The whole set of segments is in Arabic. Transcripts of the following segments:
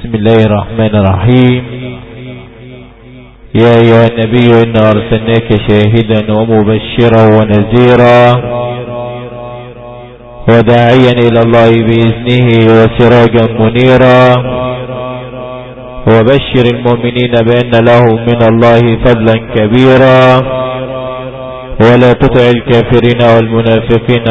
بسم الله الرحمن الرحيم. يا أيها النبي إنا أرسلناك شاهدا ومبشرا ونذيرا وداعيا إلى الله بإذنه وسراجا منيرا وبشر المؤمنين بأن لهم من الله فضلا كبيرا ولا تطع الكافرين والمنافقين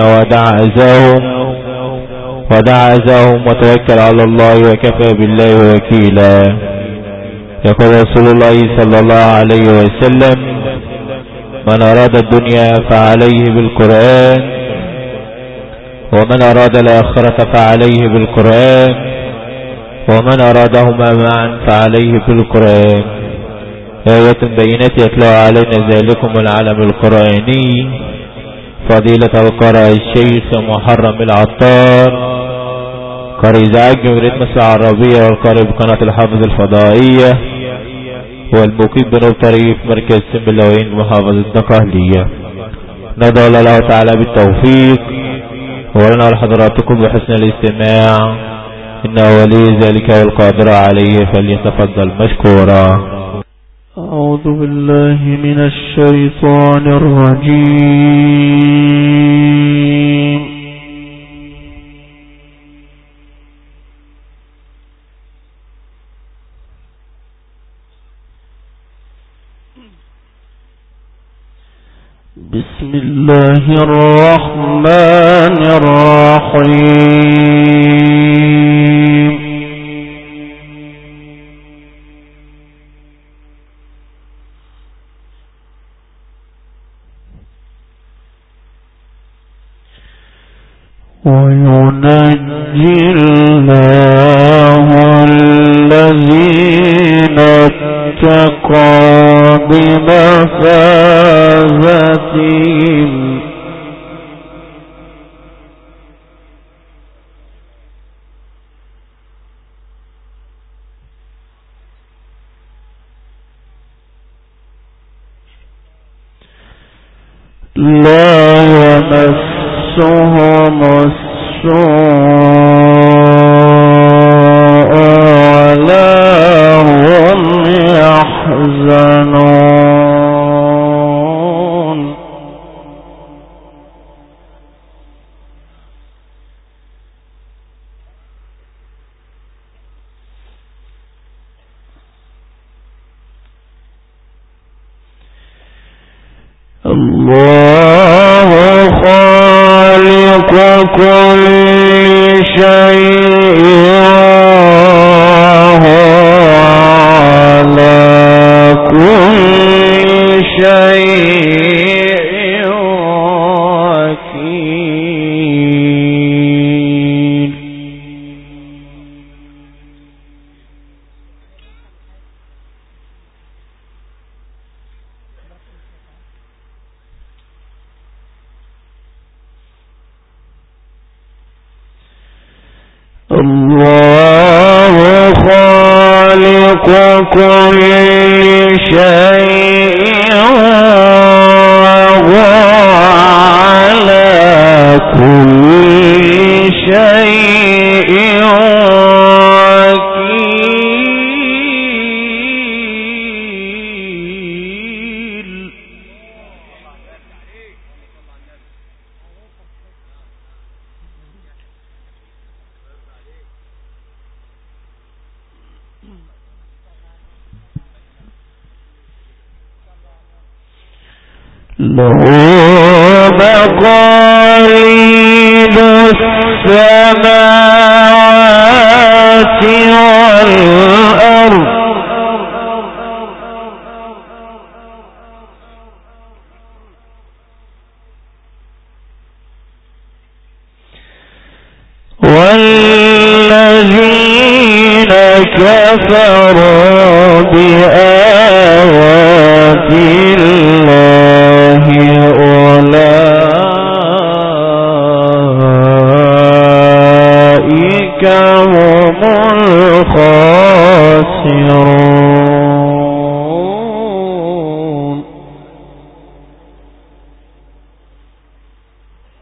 ودع أذاهم وتوكل على الله وكفى بالله وكيلا. يقول رسول الله صلى الله عليه وسلم: من أراد الدنيا فعليه بالقرآن ومن أراد الآخرة فعليه بالقرآن ومن أرادهما معا فعليه بالقرآن. آية بينات يتلو علينا ذلكم العلم القرآني فضيلة القارئ الشيخ محرم العطار، قارئ إذاعة جمهورية مصر العربية والقارئ بقناة الحافظ الفضائية والمقيم بنوب طريق مركز سنبلاوين محافظة الدقهلية. ندعو الله تعالى بالتوفيق ولنا لحضراتكم بحسن الاستماع، إنه ولي ذلك والقادر عليه، فليتفضل مشكورا. أعوذ بالله من الشيطان الرجيم. بسم الله الرحمن الرحيم. وينجي الله الذين اتقوا بمفازتهم لا يمسهم السوء ولا هم يحزنون. الله خالق كل شيء وهو على كل شيء وكيل. الله خالق كل شيء وهو على كل شيء وكيل. له مقاليد السماوات والأرض والذين كفروا بآيات الله أولئك هم الخاسرون.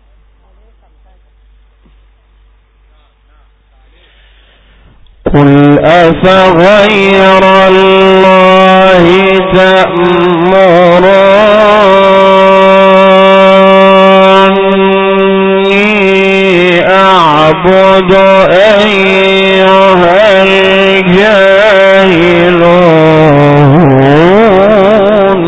قل أفغير الله تأمروني أعبد أيها الجاهلون.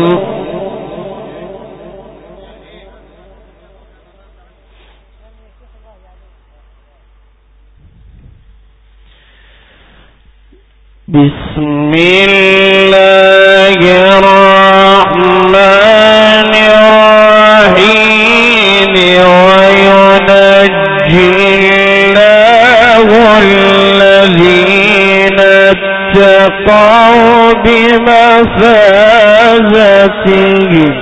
بسم الله الرحمن الرحيم. وينجي الله الذين اتقوا بمفازتهم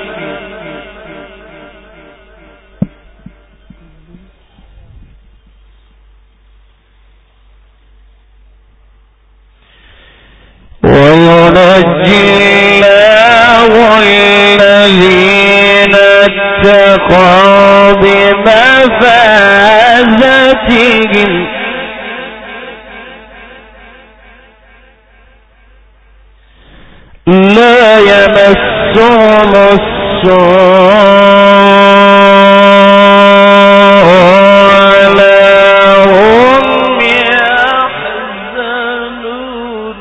لا يمسهم السوء ولا هم يحزنون.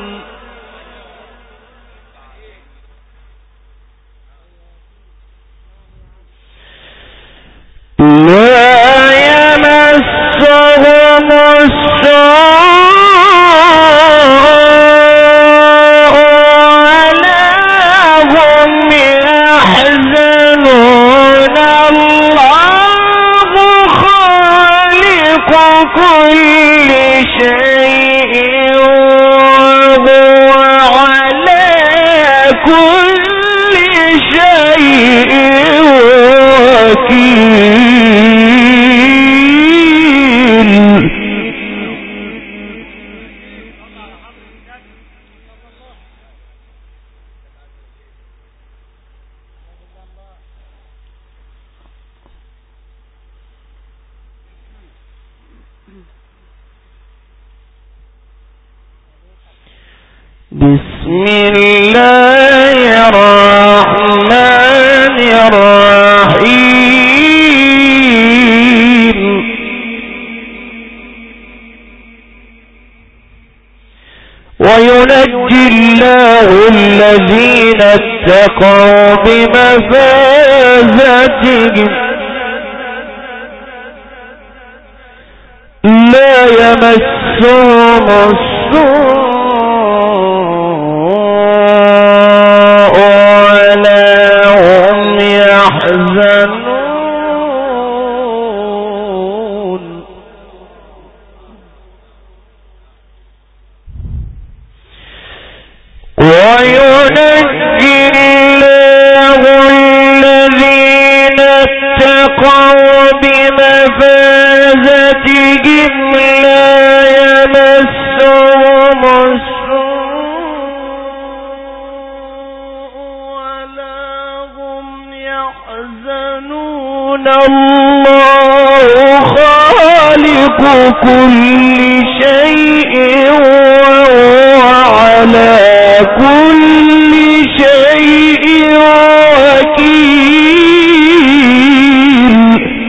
بسم الله الرحمن الرحيم. وينجي الله الذين اتقوا بمفازتهم لا يمسهم السوء وينجي الله الذين اتقوا بمفازتهم لا يمسهم السوء ولا هم يحزنون. الله خالق كل شيء وهو على كل شيء وكيل.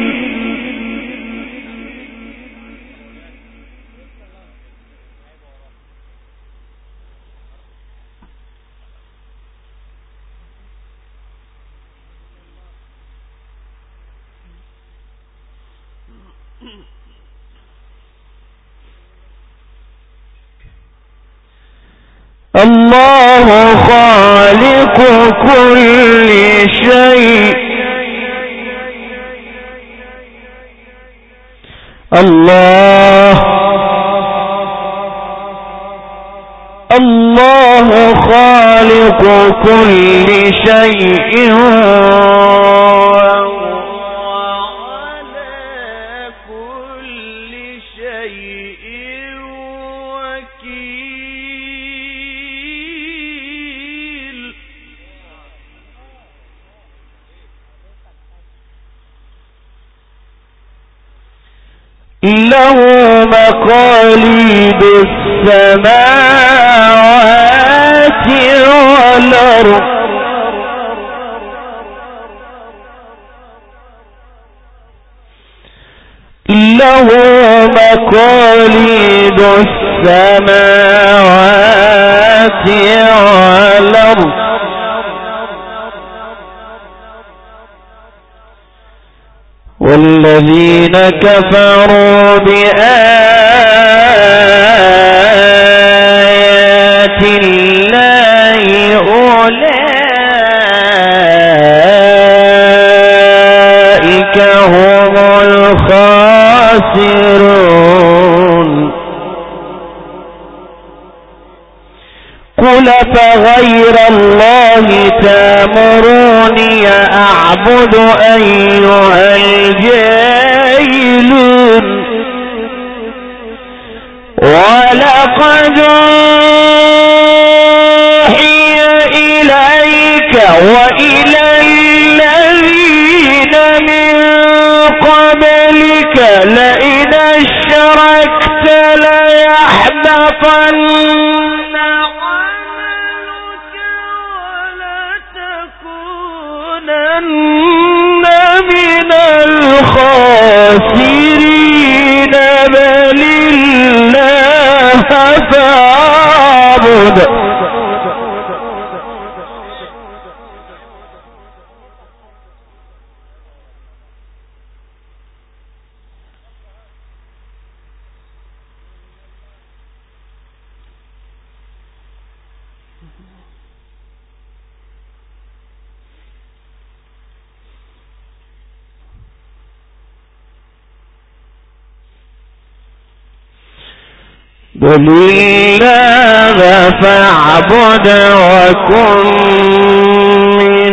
الله خالق كل شيء. الله خالق كل شيء له مقاليد السماوات والأرض له مقاليد السماوات والأرض والذين كفروا بآيات الله أولئك هم الخاسرون قل فغير الله تأمروني أعبد أيها الجاهلون ولقد أوحي إليك وإلى الذين من قبلك لئن أشركت ليحبطن من الخاسرين بل الله فاعبد بل الله فاعبد وكن من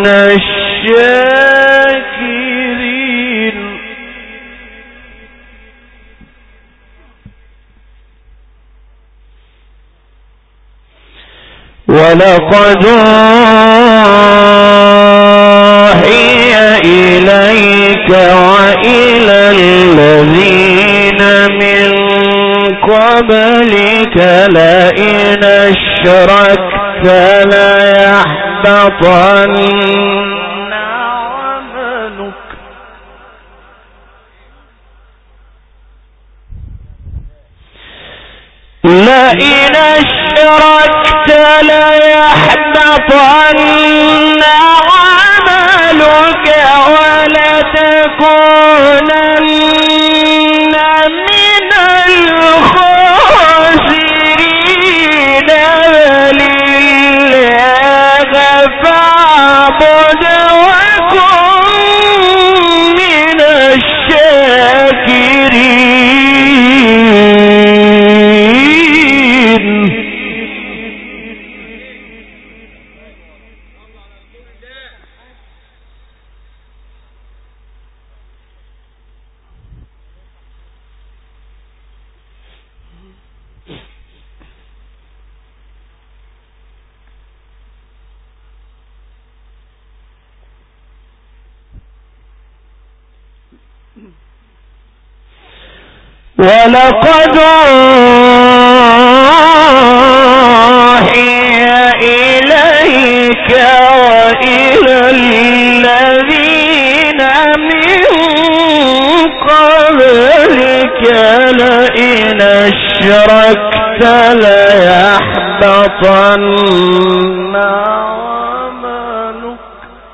الشاكرين ولقد أوحي إليك وإلى الذين من قبلك لئن أشركت ليحبطن عملك لئن أشركت ليحبطن عملك ولتكونن من الخاسرين بل الله فاعبد وكن من الشاكرين ولقد أوحي إليك وإلى الذين من قبلك لئن أشركت ليحبطن عملك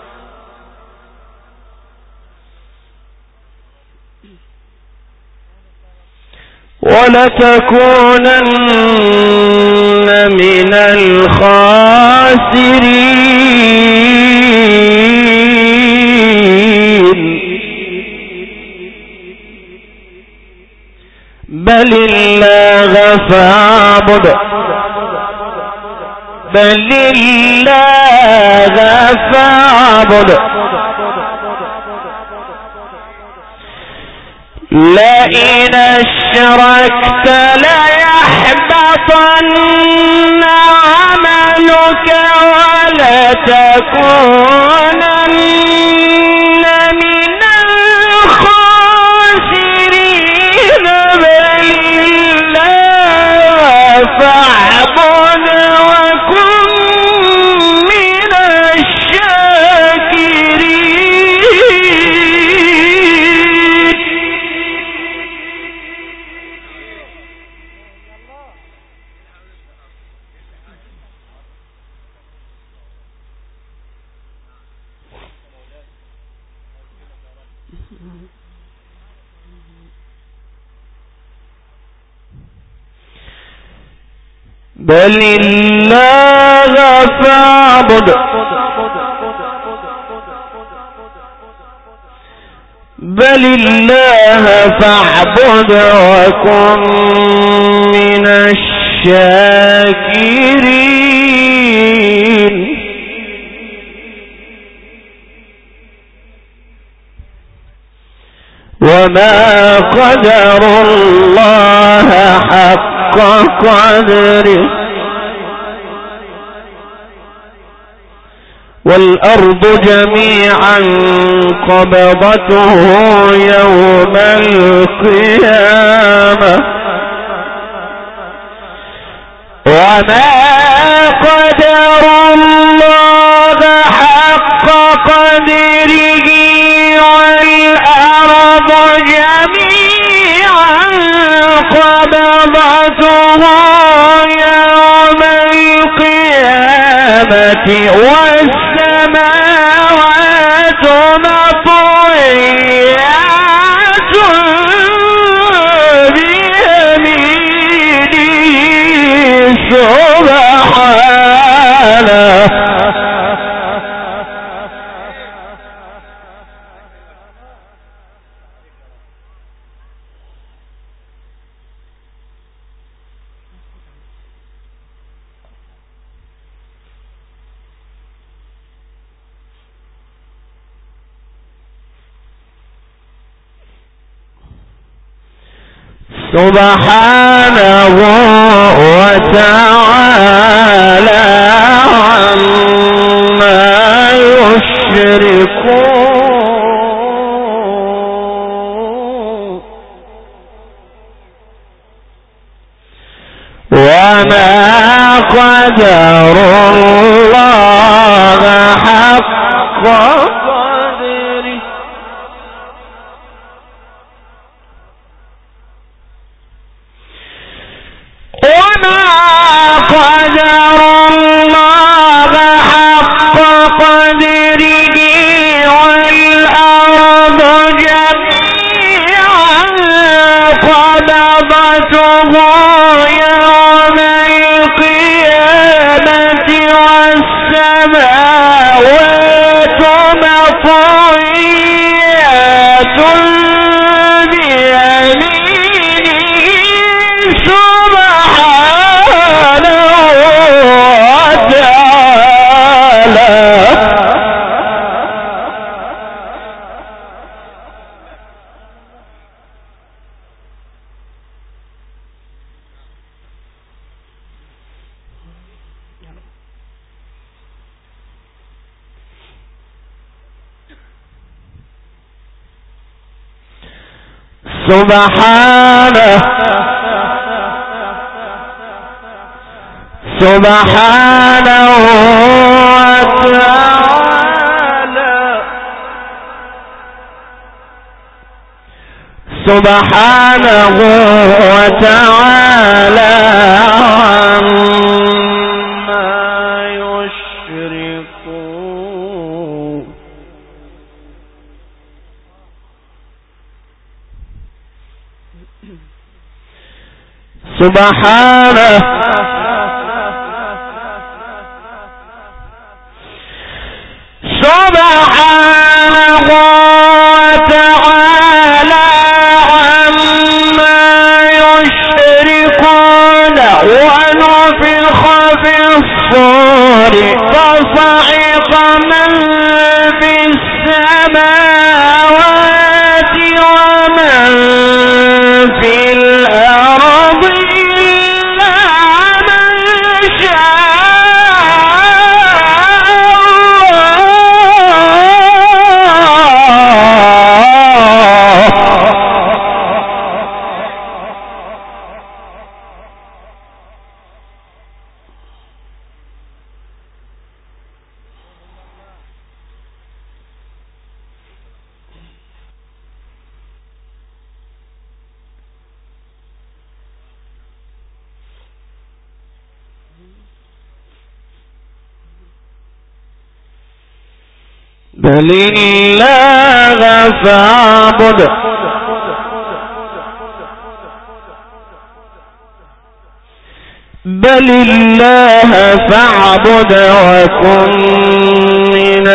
ولتكونن من الخاسرين بل الله فاعبد بل الله فاعبد لئن أشركت ليحبطن عملك ولتكونن من الخاسرين بل الله بل الله فاعبد وكن من الشاكرين. وما قدر الله حق قدره والأرض جميعا قبضته يوم القيامة وما قدر الله حق قدره والأرض جميعا قبضته يوم القيامة والسماوات مطويات بيمينه سبحانه. سبحانه وتعالى عما يشركون. وما قدر الله حق قدره والأرض جميعا قبضته يوم القيامة والسماوات مطويات بيمينه سبحانه وتعالى. سبحانه وتعالى سبحانه وتعالى عما يشركون. سبحانه وتعالى عما يشركون. ونفخ في الصور فصعق من في السماوات ومن في الأرض إلا من شاء بل الله فاعبد بل الله فاعبد وكن من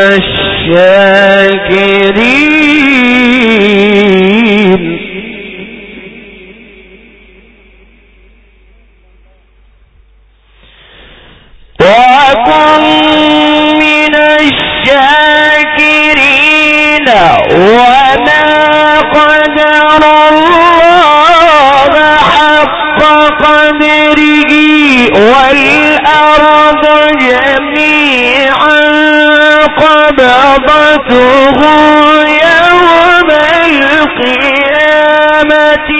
الشاكرين وكن من الشاكرين وما قدر الله حق قدره والأرض جميعا قبضته يوم القيامة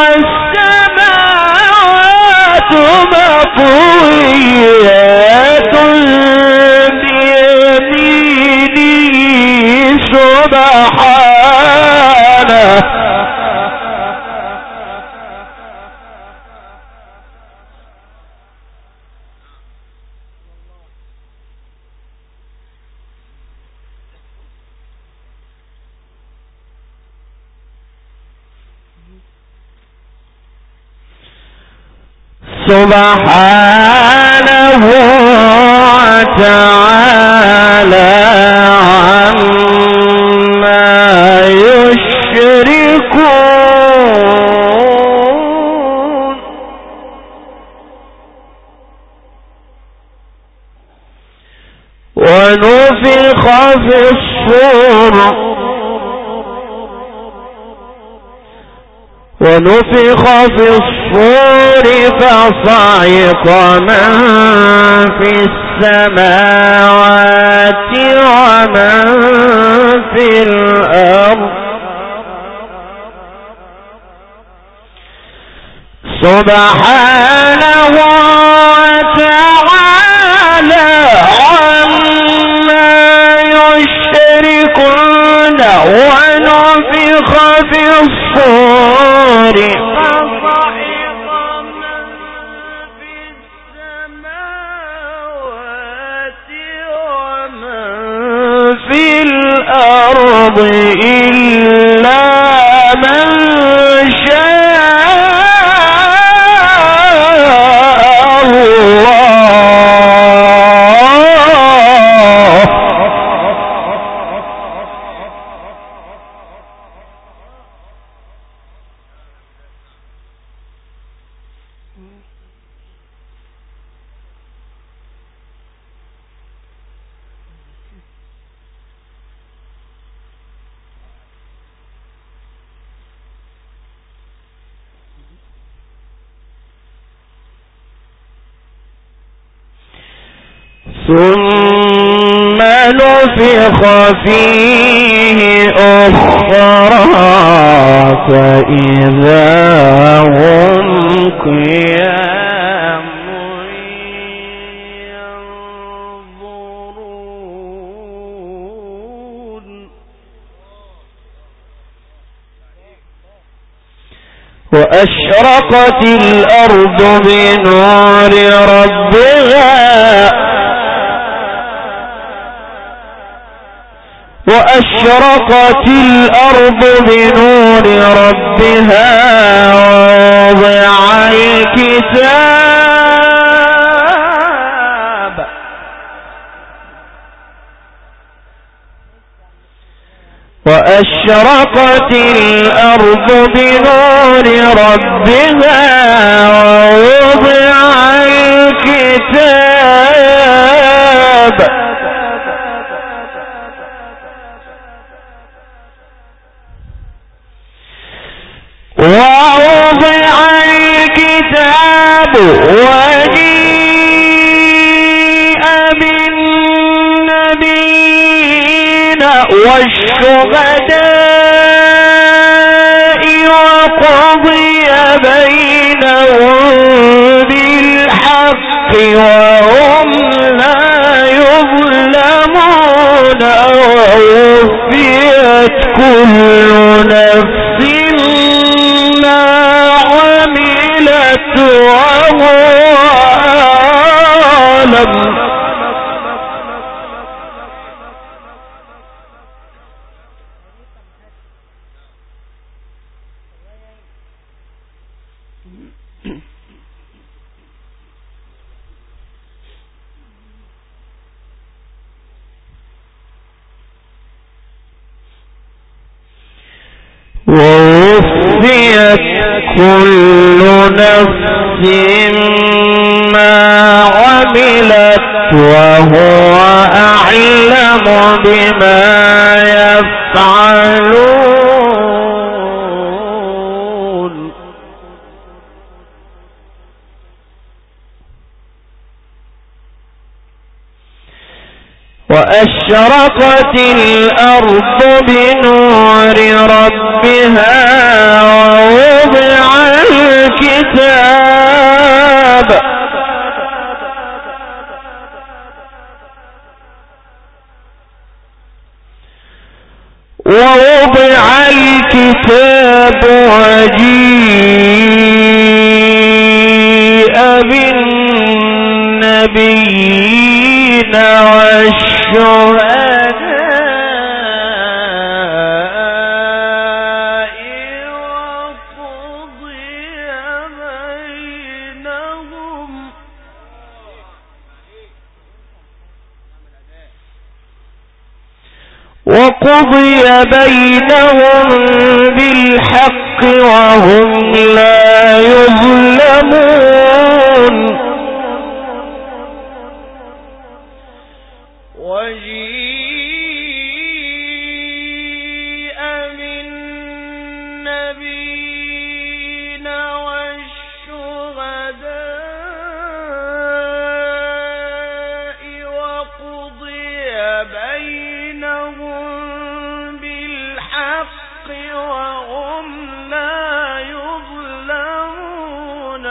والسماوات مطويات بيمينه سبحانه سبحانه وتعالى عما يشركون ونفخ في الصور فصعق من في السماوات ومن في الأرض سبحانه وتعالى عما يشركون ونفخ في الصور فصعق من في السماوات ومن في الأرض إلا من شاء الله ثم نفخ فيه أخرى فإذا هم قيام ينظرون وأشرقت الأرض بنور ربها وأشرقت الأرض بنور ربها ووضع الكتاب وأشرقت الأرض بنور ربها ووضع الكتاب وجيء بالنبيين والشهداء وقضي بينهم بالحق وهم لا يظلمون ووفيت كل نفس ما عملت وهو أعلم ووفيت كل نفس ما عملت وهو أعلم بما يفعلون. وأشرقت الأرض بنور ربها ووضع الكتاب وجيء بالنبيين والشهداء وقضي بينهم بالحق وهم لا يظلمون. وجيء بالنبيين والشهداء وقضي بينهم بالحق وهم لا يظلمون.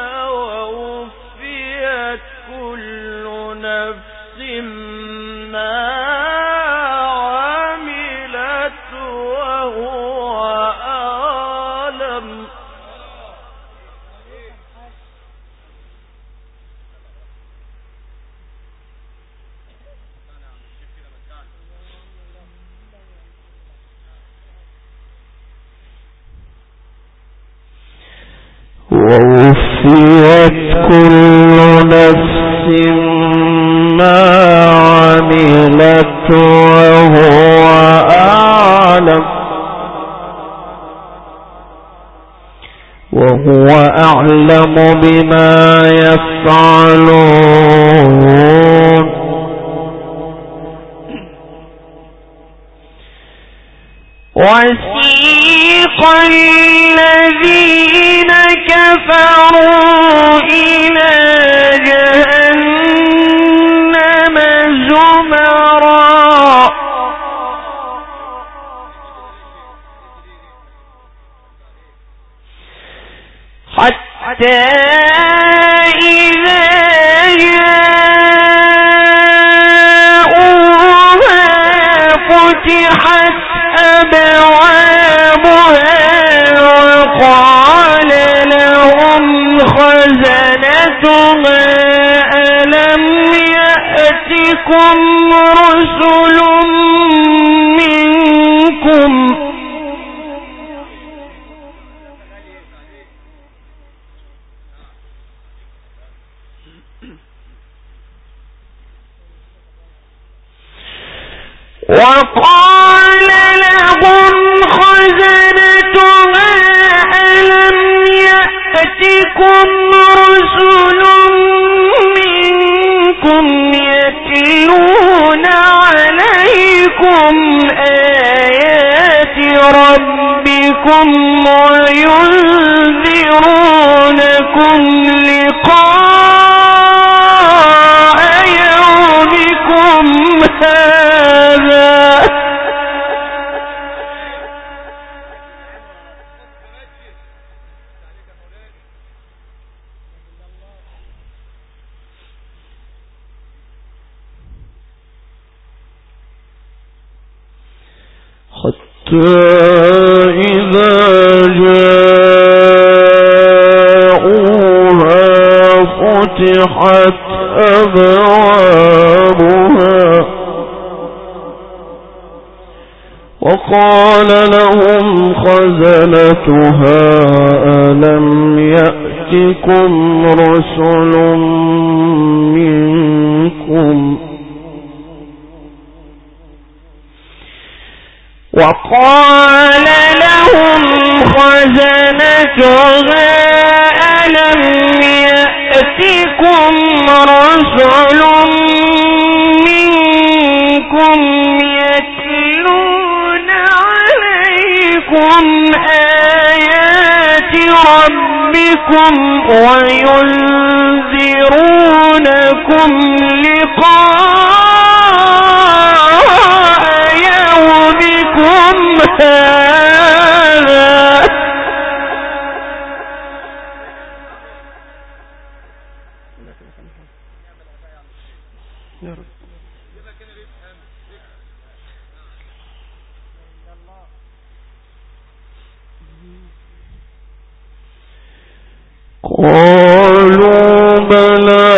ووفيت كل نفس ما عملت وهو أعلم. ووفيت كل نفس ما عملت وهو أعلم بما يفعلون. وسيق الذين كفروا إلى جهنم زمرا حتى إذا جاءوها فتحت أبوابها وقال لهم خزنتها ألم يأتكم رسل منكم وقال لهم خزنتها ألم يأتكم رسل منكم يتلون عليكم آيات ربكم وينذرونكم لقاء يومكم هذا حتى إذا جاءوها فتحت أبوابها وقال لهم خزنتها ألم يأتكم رسل منكم وقال لهم خزنتها ألم يأتكم رسل منكم يتلون عليكم آيات ربكم وينذرونكم لقاء يومكم هذا قالوا بلى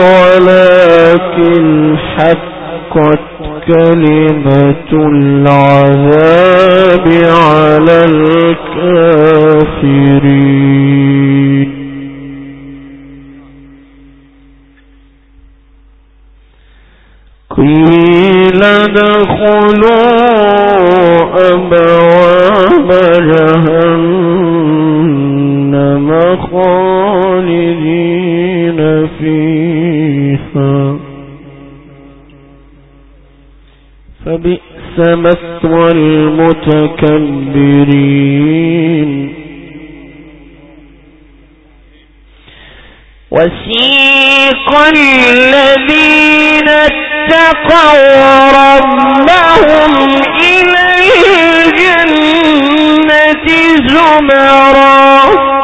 ولكن حقت كلمة العذاب على الكافرين قيل ادخلوا أبواب جهنم خالدين فيها فبئس مثوى المتكبرين وسيق الذين اتقوا ربهم إلى الجنة زمرا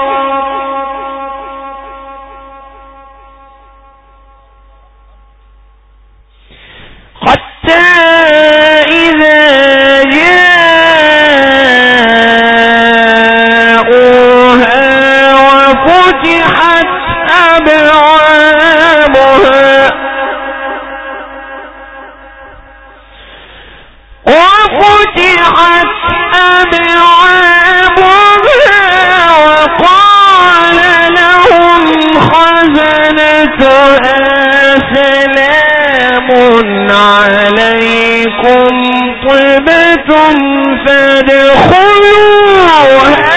حتى إذا جاءوها وفتحت أبوابها وقال لهم خزنتها سلام عليكم طبتم فادخلوها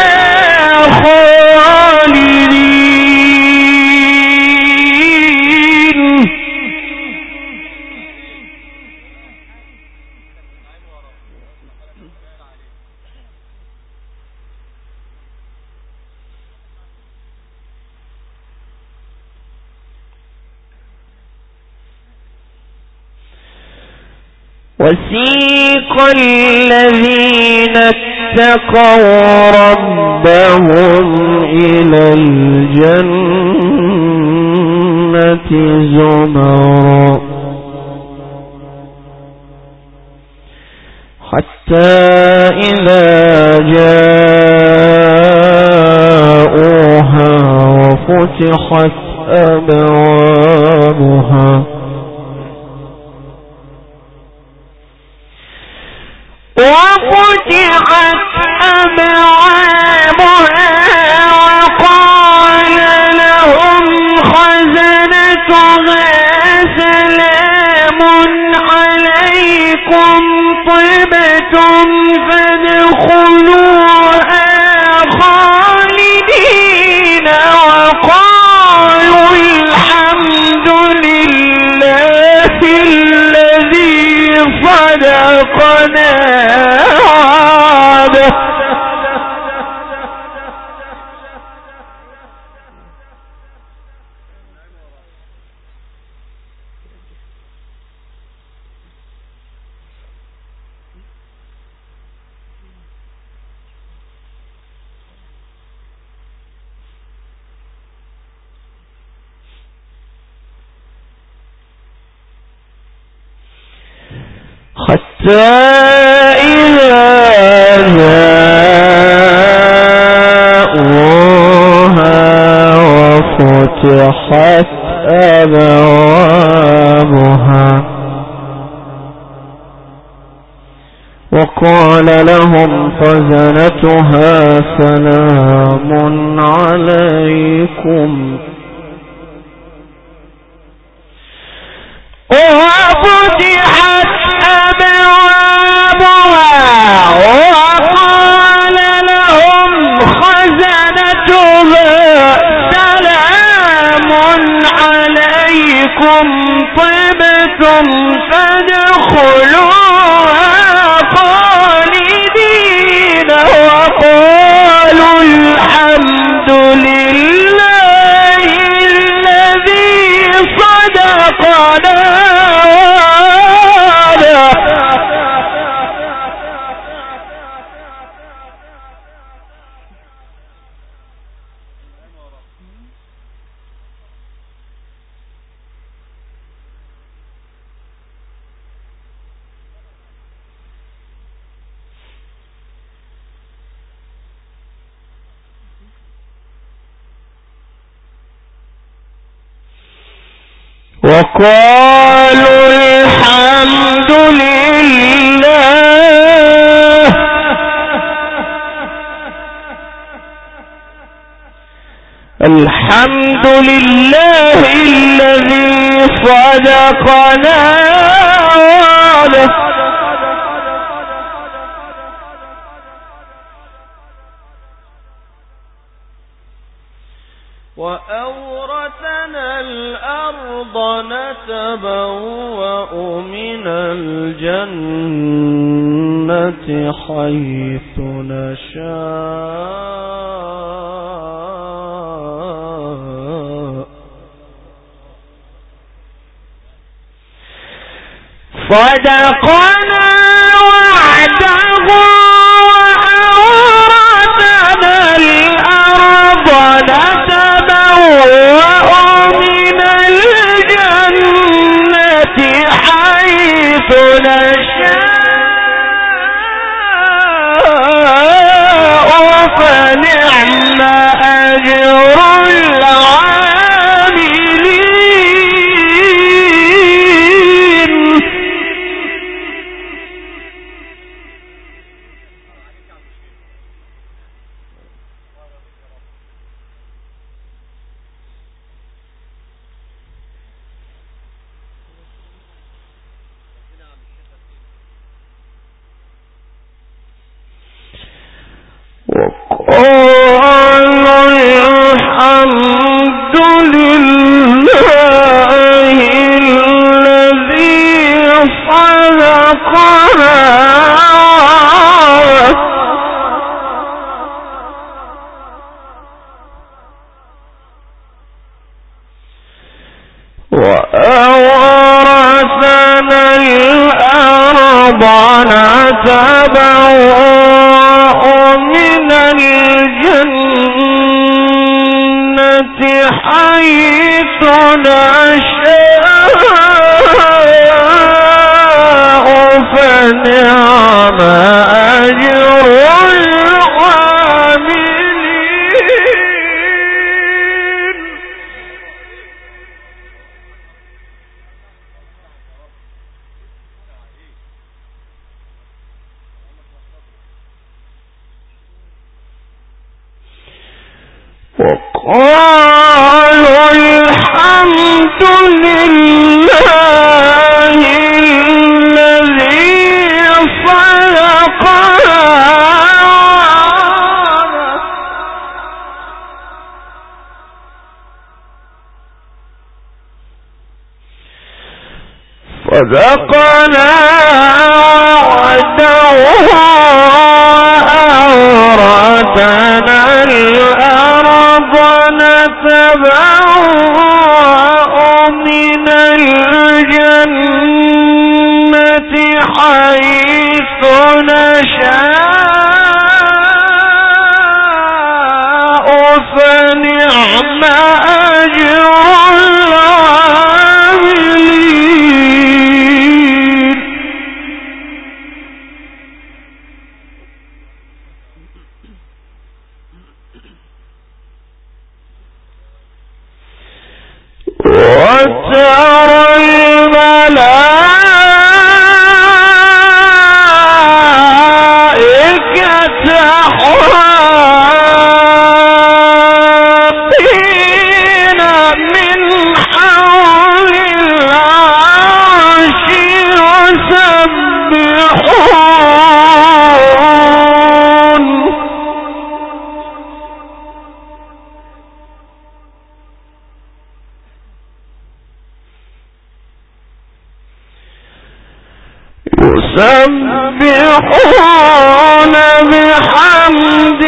خالدين وسيق الذين اتقوا ربهم إلى الجنة زمرا حتى إذا جاءوها وفتحت أبوابها وقال لهم خزنتها سلام عليكم طبتم فادخلوها خالدين وقالوا الحمد لله الذي صدقنا وعده حتى إذا جاءوها وفتحت أبوابها وقال لهم خزنتها سلام عليكم وفتحت أبوابها وقال لهم أنكم طبتم فادخلوها خالدين وقالوا الحمد لله الذي صدقنا وقالوا الحمد لله الحمد لله الذي صدقنا وعده وأورثنا الأرض نتبوأ من الجنة حيث نشاء صدقنا وعده وأورثنا الأرض نتبوأ من الجنة حيث نشاء فنعم أجر العاملين وقالوا الحمد لله الذي صدقنا وأورثنا الأرض نتبوأ من الجنة حيث نشاء فنعم أجر العاملين وقالوا الحمد لله الذي صدقنا صدقنا وعده وأورثنا الأرض نتبوأ من الجنة حيث نشاء فنعم أجر العاملين وترى الملائكة حافين من يسبحون بحمد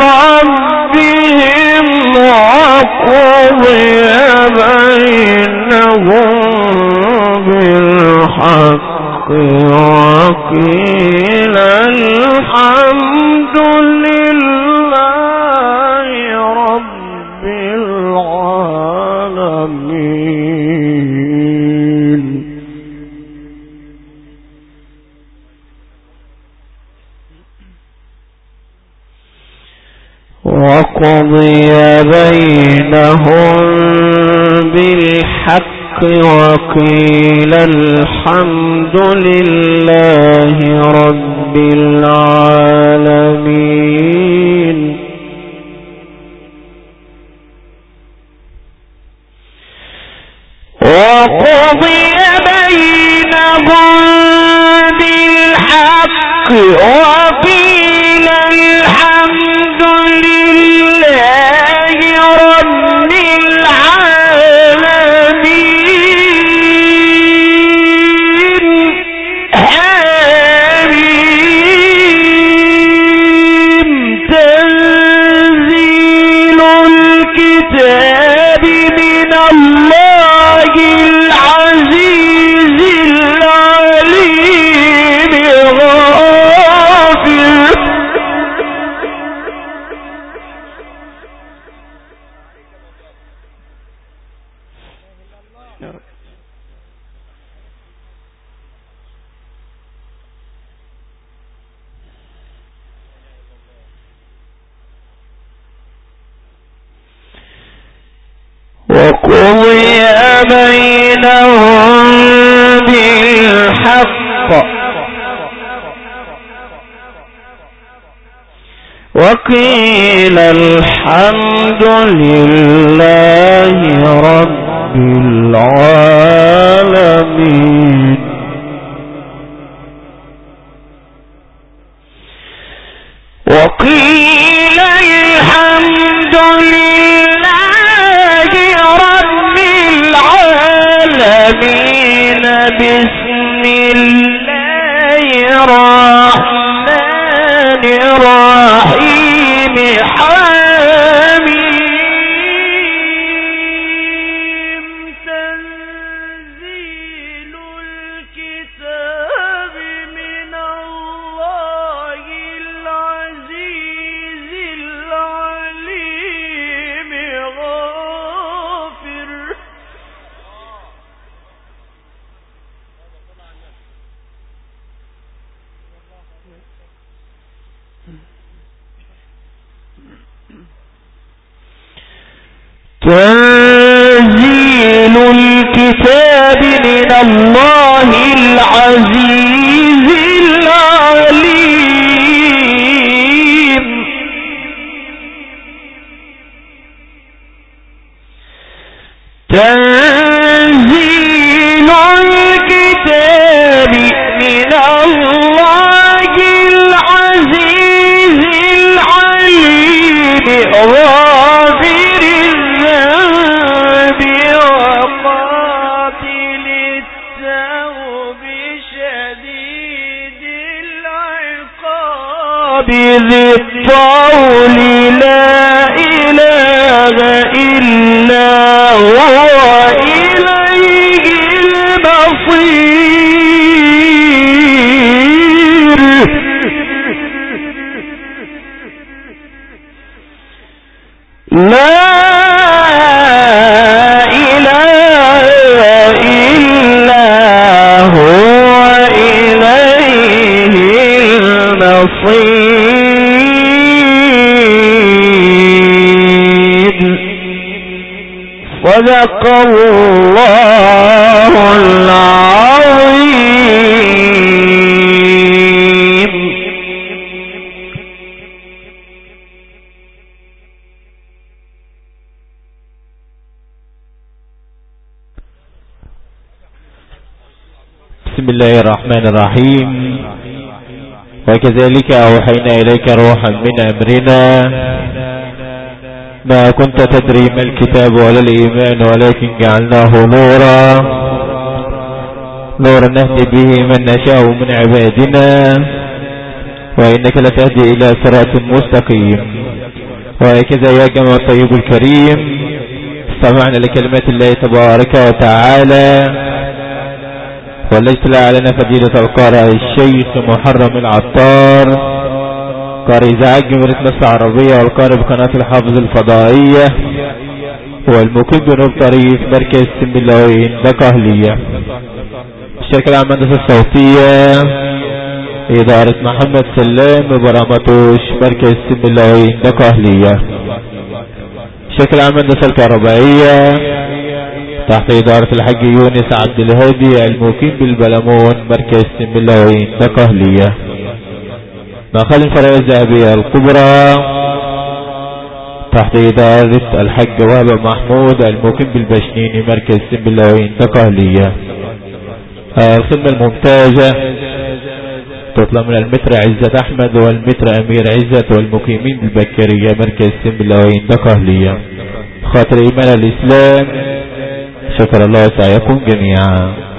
ربهم وقضي بينهم بالحق وقيل الحمد لله رب العالمين. وقضي بينهم بالحق وقيل الحمد لله رب العالمين. وقضي بينهم بالحق وقيل الحمد لله رب العالمين. حميم تنزيل الكتاب من الله العزيز العليم غافر. وقضي بينهم بالحق وقيل الحمد لله رب العالمين. وقيل الحمد لله رب العالمين. بسم الله الرحمن الرحيم. حميم تنزيل الكتاب من الله العزيز العليم غافر. تنزيل الكتاب من الله العزيز العليم. تنزيل الكتاب من الله العزيز العليم غافر الذنب وقابل التوب شديد العقاب ذي الطول لا إله إلا هو إليه المصير. لا إله إلا هو إليه المصير. صدق الله العظيم. بسم الله الرحمن الرحيم. وكذلك أوحينا إليك روحا من أمرنا ما كنت تدري ما الكتاب ولا الإيمان ولكن جعلناه نورا نورا نهدي به من نشاء من عبادنا، وإنك لتهدي إلى صراط مستقيم. وهكذا يا جماعة الطيب الكريم استمعنا لكلمات الله تبارك وتعالى، وليس علينا فضيلة القارئ الشيخ محرم العطار، قارئ إذاعة جمهورية مصر العربية والقارئ بقناة الحافظ الفضائية، والمقيم بنوب طريق مركز سمبلاوين بقهلية. الشركة العامة الصوتية إدارة محمد سلام برامتوش مركز سمبلاوين بقهلية. الشركة العامة الكهربائية تحت إدارة الحاج يونس عبد الهادي المقيم بالبلمون مركز سمبلاوين بقهلية. مأخذ الفرع الذهبية الكبرى تحت إدارة الحاج وهب محمود المقيم بالبشنيني مركز سمبلاوين بقهلية. الخدمة الممتازة تطلب من المتر عزة أحمد والمتر أمير عزة والمقيمين بالبكرية مركز سمبلاوين بقهلية. خاطر إيمان الإسلام، شكر الله سعيكم جميعا.